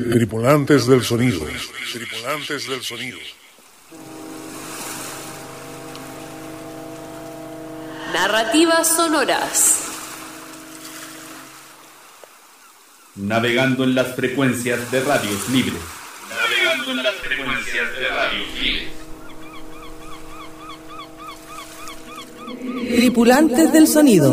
Tripulantes del sonido. Tripulantes del sonido. Narrativas sonoras. Navegando en las frecuencias de radios libres. Navegando en las frecuencias de radios libres. Tripulantes del sonido.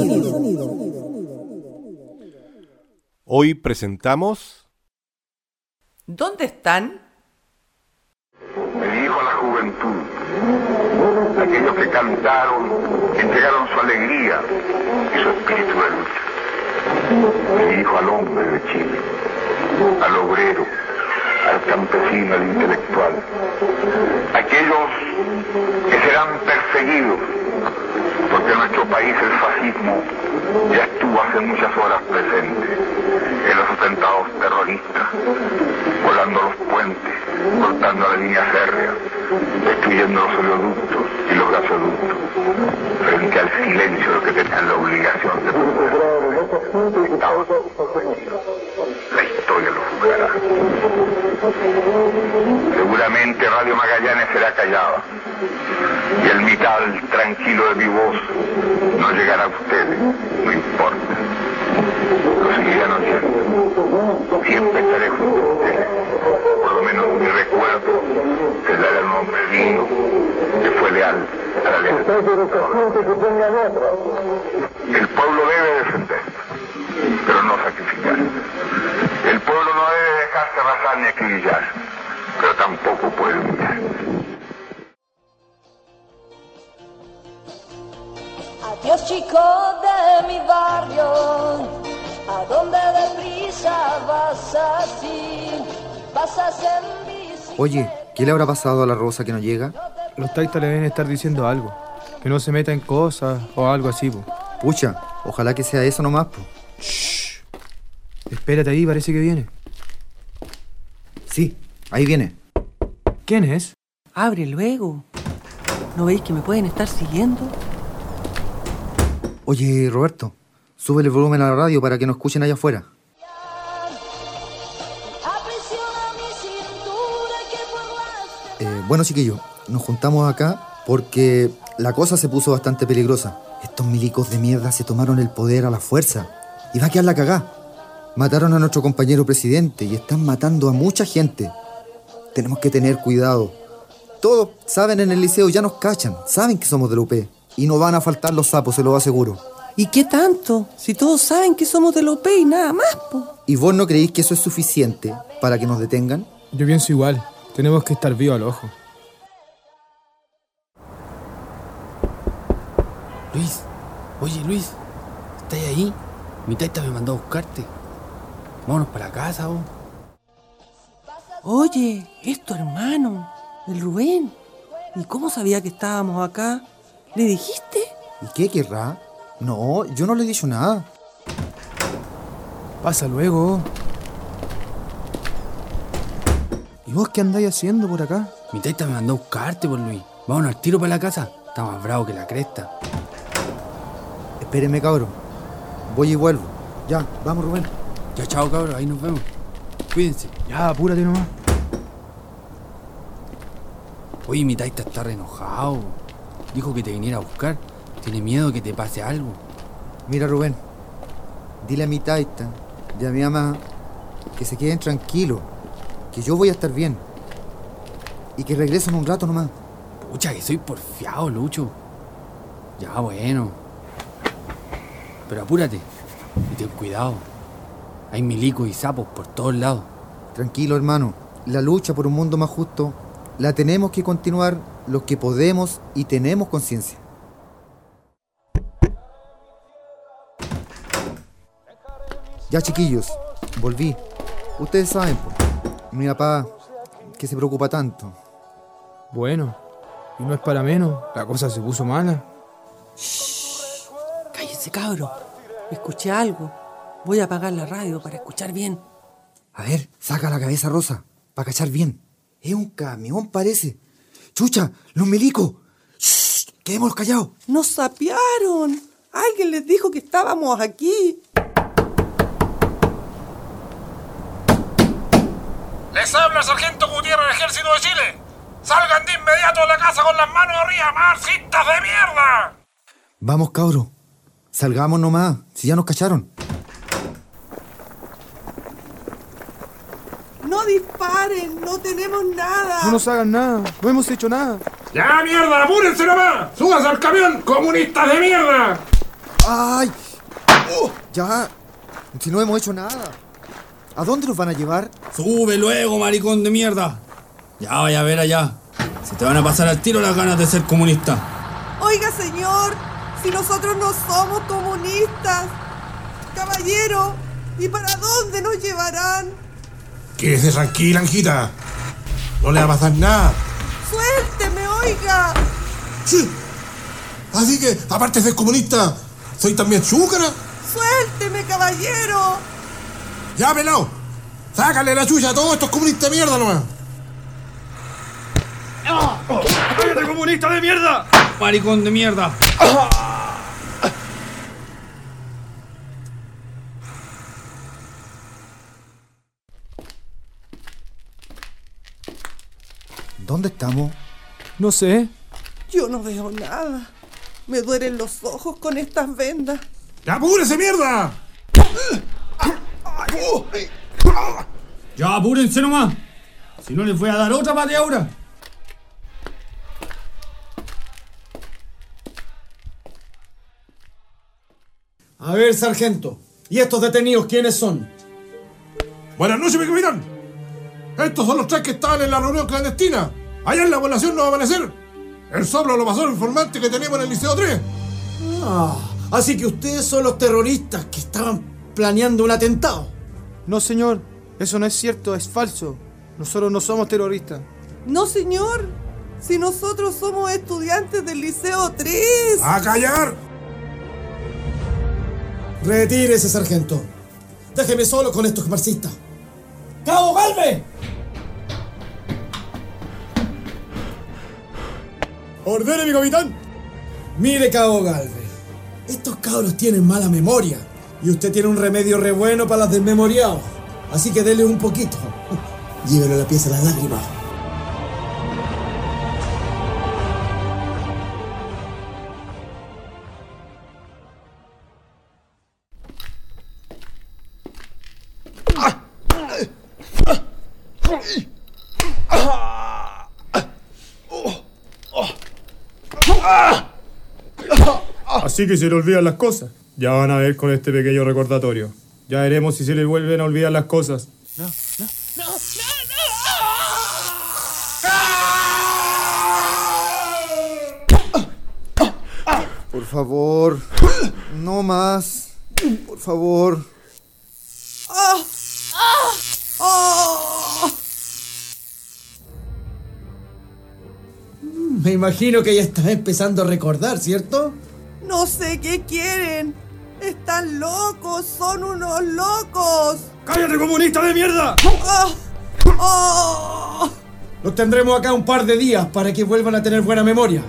Hoy presentamos... ¿Dónde están? Me dirijo a la juventud, aquellos que cantaron, entregaron su alegría y su espíritu de lucha. Me dirijo al hombre de Chile, al obrero, al campesino, al intelectual, aquellos que serán perseguidos, porque en nuestro país el fascismo ya estuvo hace muchas horas presente en los atentados terroristas, volando los puentes, cortando la línea férrea, destruyendo los oleoductos y los gasoductos, frente al silencio de los que tenían la obligación de proteger. Estados Unidos. La historia lo juzgará. Seguramente Radio Magallanes será callada y el metal tranquilo de mi voz no llegará a ustedes, no importa. Lo seguirán oyendo. Siempre estaré junto a ustedes. Por lo menos mi recuerdo será el nombre digno que fue leal a la lealtad. El pueblo debe defenderse, pero no sacrificar. El pueblo no debe dejarse arrasar ni acribillar, pero tampoco puede humillar. Adiós chico de mi barrio, ¿a dónde deprisa vas así? Pasas en bici. Oye, ¿qué le habrá pasado a la Rosa que no llega? Los taitas le deben estar diciendo algo, que no se meta en cosas o algo así, po. Pucha, ojalá que sea eso nomás, po. Shh. Espérate ahí, parece que viene. Sí, ahí viene. ¿Quién es? Abre luego. ¿No veis que me pueden estar siguiendo? Oye, Roberto, sube el volumen a la radio para que nos escuchen allá afuera. Bueno, chiquillos, nos juntamos acá porque la cosa se puso bastante peligrosa. Estos milicos de mierda se tomaron el poder a la fuerza y va a quedar la cagá. Mataron a nuestro compañero presidente y están matando a mucha gente. Tenemos que tener cuidado. Todos saben en el liceo, ya nos cachan, saben que somos de la UP. Y no van a faltar los sapos, se lo aseguro. ¿Y qué tanto? Si todos saben que somos de la UP y nada más, po. ¿Y vos no creéis que eso es suficiente para que nos detengan? Yo pienso igual. Tenemos que estar vivos al ojo. Luis, oye Luis, ¿estás ahí? Mi taita me mandó a buscarte. Vámonos para la casa, vos. Oye, es tu hermano, el Rubén. ¿Y cómo sabía que estábamos acá? ¿Le dijiste? ¿Y qué querrá? No, yo no le he dicho nada. Pasa luego. ¿Y vos qué andáis haciendo por acá? Mi taita me mandó a buscarte, por Luis. Vámonos al tiro para la casa. Está más bravo que la cresta. Espéreme, cabrón. Voy y vuelvo. Ya, vamos, Rubén. Ya, chao, cabrón. Ahí nos vemos. Cuídense. Ya, apúrate nomás. Oye, mi taita está re enojado. Dijo que te viniera a buscar. Tiene miedo que te pase algo. Mira, Rubén, dile a mi taita y a mi mamá que se queden tranquilos, que yo voy a estar bien y que regresen un rato nomás. Pucha, que soy porfiado, Lucho. Ya, bueno. Pero apúrate y ten cuidado. Hay milicos y sapos por todos lados. Tranquilo, hermano. La lucha por un mundo más justo la tenemos que continuar los que podemos y tenemos conciencia. Ya, chiquillos, volví. Ustedes saben, po, mi papá, que se preocupa tanto. Bueno, y no es para menos, la cosa se puso mala. Shh, cállense, cabro. Escuché algo. Voy a apagar la radio para escuchar bien. A ver, saca la cabeza, Rosa, para cachar bien. Es un camión, parece. ¡Chucha! ¡Los milicos! ¡Shh! ¡Quedémonos callados! ¡Nos sapearon! Alguien les dijo que estábamos aquí. Les habla el sargento Gutiérrez, Ejército de Chile. ¡Salgan de inmediato de la casa con las manos arriba, marxistas de mierda! Vamos, cabro. Salgamos nomás, si ya nos cacharon. No disparen, no tenemos nada. No nos hagan nada, no hemos hecho nada. ¡Ya, mierda! ¡Apúrense nomás! ¡Súbanse al camión, comunistas de mierda! ¡Ay! Ya, si no hemos hecho nada. ¿A dónde nos van a llevar? Sube luego, maricón de mierda. Ya vaya a ver allá. Se te van a pasar al tiro las ganas de ser comunista. Oiga, señor, si nosotros no somos comunistas. Caballero, ¿y para dónde nos llevarán? Quédese tranquila, Anjita. No le va a pasar nada. ¡Suélteme, oiga! Sí. Así que, aparte de ser comunista, ¿soy también chúcara? ¡Suélteme, caballero! Ya, pelao. Sácale la chucha a todos estos comunistas de mierda nomás. ¡Cállate, comunista de mierda! Maricón de mierda. ¿Dónde estamos? No sé. Yo no veo nada. Me duelen los ojos con estas vendas. ¡Ya, apúrese, mierda! Ya apúrense nomás. Si no les voy a dar otra pateadura. A ver, sargento. ¿Y estos detenidos quiénes son? Buenas noches, mi capitán. Estos son los tres que estaban en la reunión clandestina. Allá en la población no va a amanecer. El soplo lo pasó el informante que teníamos en el Liceo 3. Así que ustedes son los terroristas que estaban planeando un atentado. No, señor. Eso no es cierto, es falso. Nosotros no somos terroristas. No, señor. Si nosotros somos estudiantes del Liceo 3. ¡A callar! Retírese, sargento. Déjeme solo con estos marxistas. ¡Cabo Galvez! ¡Ordene, mi capitán! Mire, Cabo Galvez. Estos cabros tienen mala memoria. Y usted tiene un remedio re bueno para las desmemoriados. Así que dele un poquito. Llévelo a la pieza de las lágrimas. Así que se le olvidan las cosas. Ya van a ver con este pequeño recordatorio. Ya veremos si se le vuelven a olvidar las cosas. Por favor, no más. Por favor. Me imagino que ya estás empezando a recordar, ¿cierto? No sé qué quieren. Están locos, son unos locos. ¡Cállate, comunista de mierda! Los tendremos acá un par de días para que vuelvan a tener buena memoria.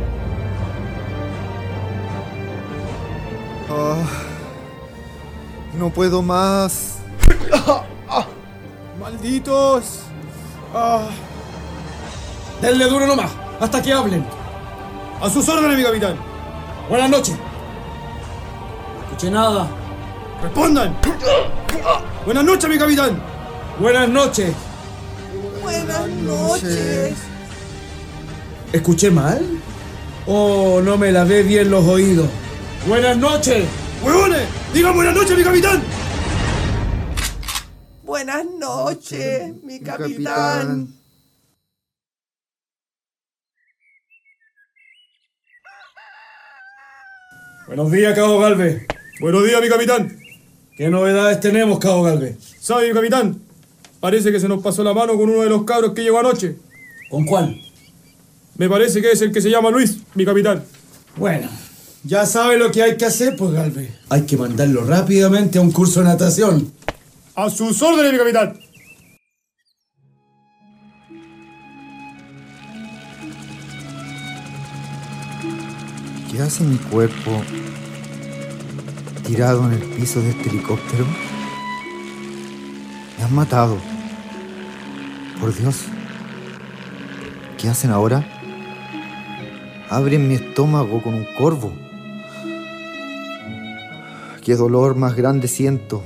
No puedo más. ¡Malditos! Denle duro nomás, hasta que hablen. ¡A sus órdenes, mi capitán! Buenas noches. No escuché nada. ¡Respondan! ¡Buenas noches, mi capitán! Buenas noches. Buenas noches. ¿Escuché mal? ¿O no me lavé bien los oídos? Buenas noches. ¡Huevones! ¡Digan buenas noches, mi capitán! Buenas noches, mi capitán. Buenos días, Cabo Galvez. Buenos días, mi capitán. ¿Qué novedades tenemos, Cabo Galvez? ¿Sabe, mi capitán? Parece que se nos pasó la mano con uno de los cabros que llegó anoche. ¿Con cuál? Me parece que es el que se llama Luis, mi capitán. Bueno, ya sabe lo que hay que hacer, pues, Galvez. Hay que mandarlo rápidamente a un curso de natación. ¡A sus órdenes, mi capitán! ¿Qué hace mi cuerpo tirado en el piso de este helicóptero? Me han matado. Por Dios. ¿Qué hacen ahora? Abren mi estómago con un corvo. Qué dolor más grande siento.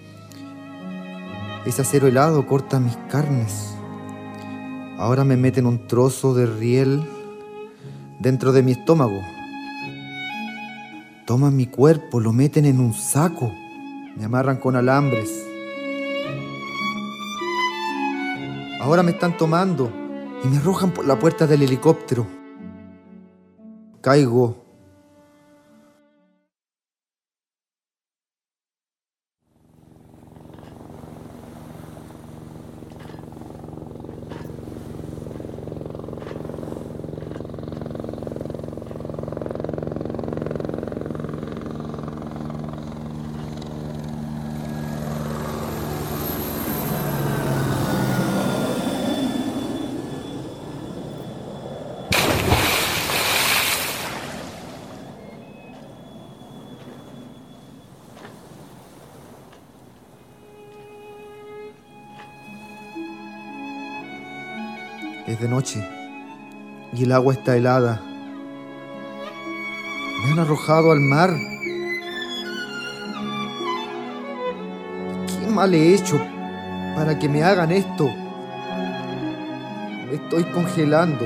Ese acero helado corta mis carnes. Ahora me meten un trozo de riel dentro de mi estómago. Toman mi cuerpo, lo meten en un saco. Me amarran con alambres. Ahora me están tomando y me arrojan por la puerta del helicóptero. Caigo. Es de noche y el agua está helada. Me han arrojado al mar. ¿Qué mal he hecho para que me hagan esto? Me estoy congelando.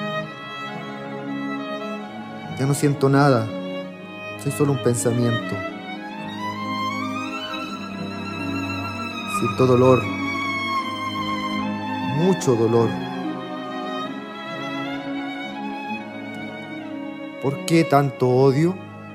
Ya no siento nada. Soy solo un pensamiento. Siento dolor. Mucho dolor. ¿Por qué tanto odio?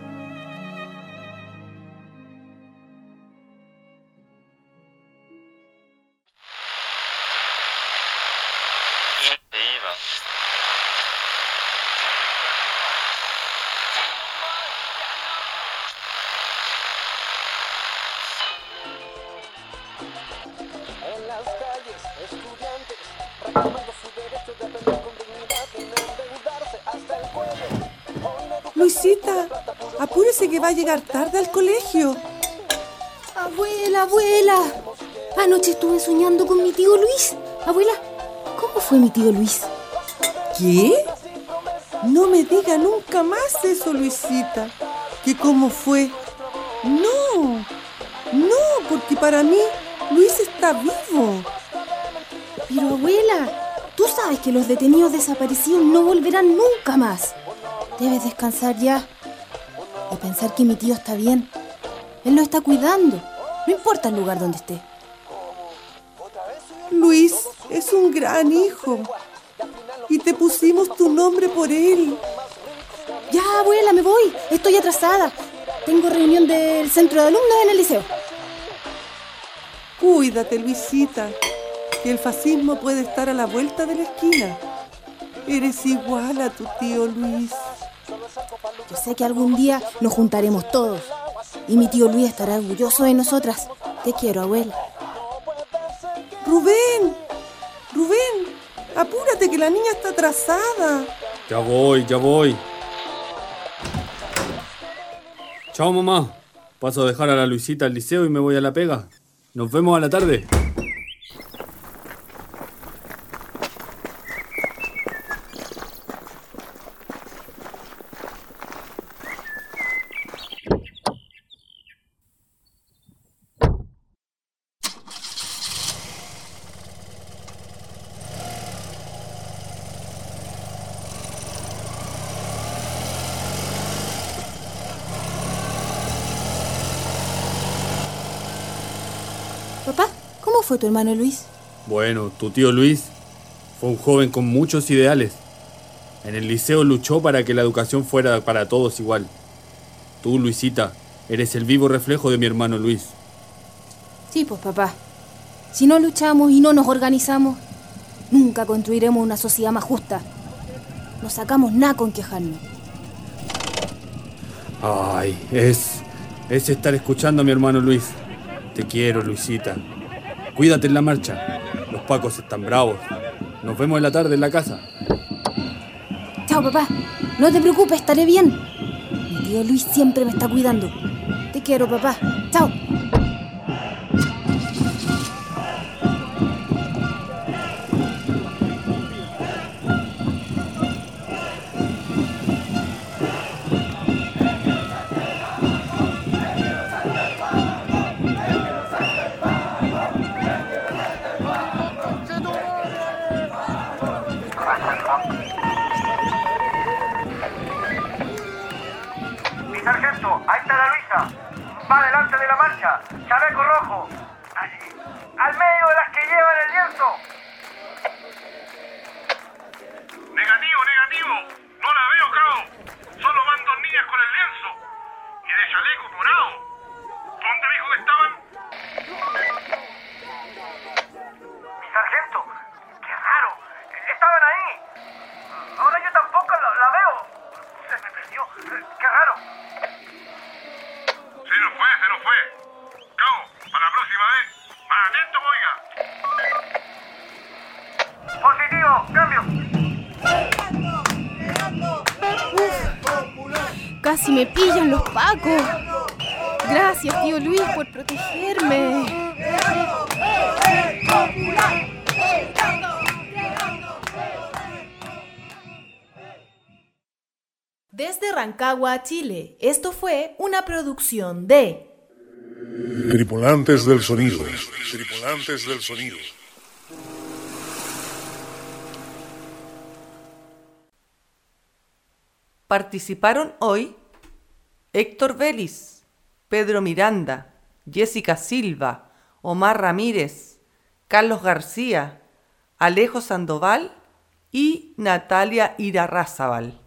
En las calles, estudiantes reclamando su derecho de aprender con dignidad y no endeudarse hasta el cuello. Luisita, apúrese que va a llegar tarde al colegio. Abuela, abuela. Anoche estuve soñando con mi tío Luis. Abuela, ¿cómo fue mi tío Luis? ¿Qué? No me diga nunca más eso, Luisita. ¿Que cómo fue? No, porque para mí Luis está vivo. Pero abuela, tú sabes que los detenidos desaparecidos no volverán nunca más. Debes descansar ya y pensar que mi tío está bien. Él lo está cuidando, no importa el lugar donde esté. Luis es un gran hijo y te pusimos tu nombre por él. Ya, abuela, me voy. Estoy atrasada. Tengo reunión del centro de alumnos en el liceo. Cuídate, Luisita, que el fascismo puede estar a la vuelta de la esquina. Eres igual a tu tío Luis. Yo sé que algún día nos juntaremos todos y mi tío Luis estará orgulloso de nosotras. Te quiero, abuela. Rubén, apúrate que la niña está atrasada. Ya voy. Chao, mamá. Paso a dejar a la Luisita al liceo y me voy a la pega. Nos vemos a la tarde. Papá, ¿cómo fue tu hermano Luis? Bueno, tu tío Luis fue un joven con muchos ideales. En el liceo luchó para que la educación fuera para todos igual. Tú, Luisita, eres el vivo reflejo de mi hermano Luis. Sí, pues papá. Si no luchamos y no nos organizamos, nunca construiremos una sociedad más justa. No sacamos nada con quejarnos. Ay, es estar escuchando a mi hermano Luis. Te quiero, Luisita. Cuídate en la marcha. Los pacos están bravos. Nos vemos en la tarde en la casa. Chao, papá. No te preocupes, estaré bien. Mi tío Luis siempre me está cuidando. Te quiero, papá. Chao. chaleco rojo. Al medio de las que llevan el lienzo. Negativo, negativo. No la veo, cabo. Solo van 2 niñas con el lienzo. Y de chaleco morado. ¿Dónde me dijo que estaban? Mi sargento. Qué raro. Estaban ahí. Ahora yo tampoco la veo. Se me perdió. Qué raro. Se nos fue. Cabo, para la próxima vez. Más atento, oiga. Positivo. Cambio. Casi me pillan los pacos. Gracias, tío Luis, por protegerme. Desde Rancagua, Chile, esto fue una producción de Tripulantes del sonido. Tripulantes del sonido. Participaron hoy Héctor Vélez, Pedro Miranda, Jessica Silva, Omar Ramírez, Carlos García, Alejo Sandoval y Natalia Irarrázaval.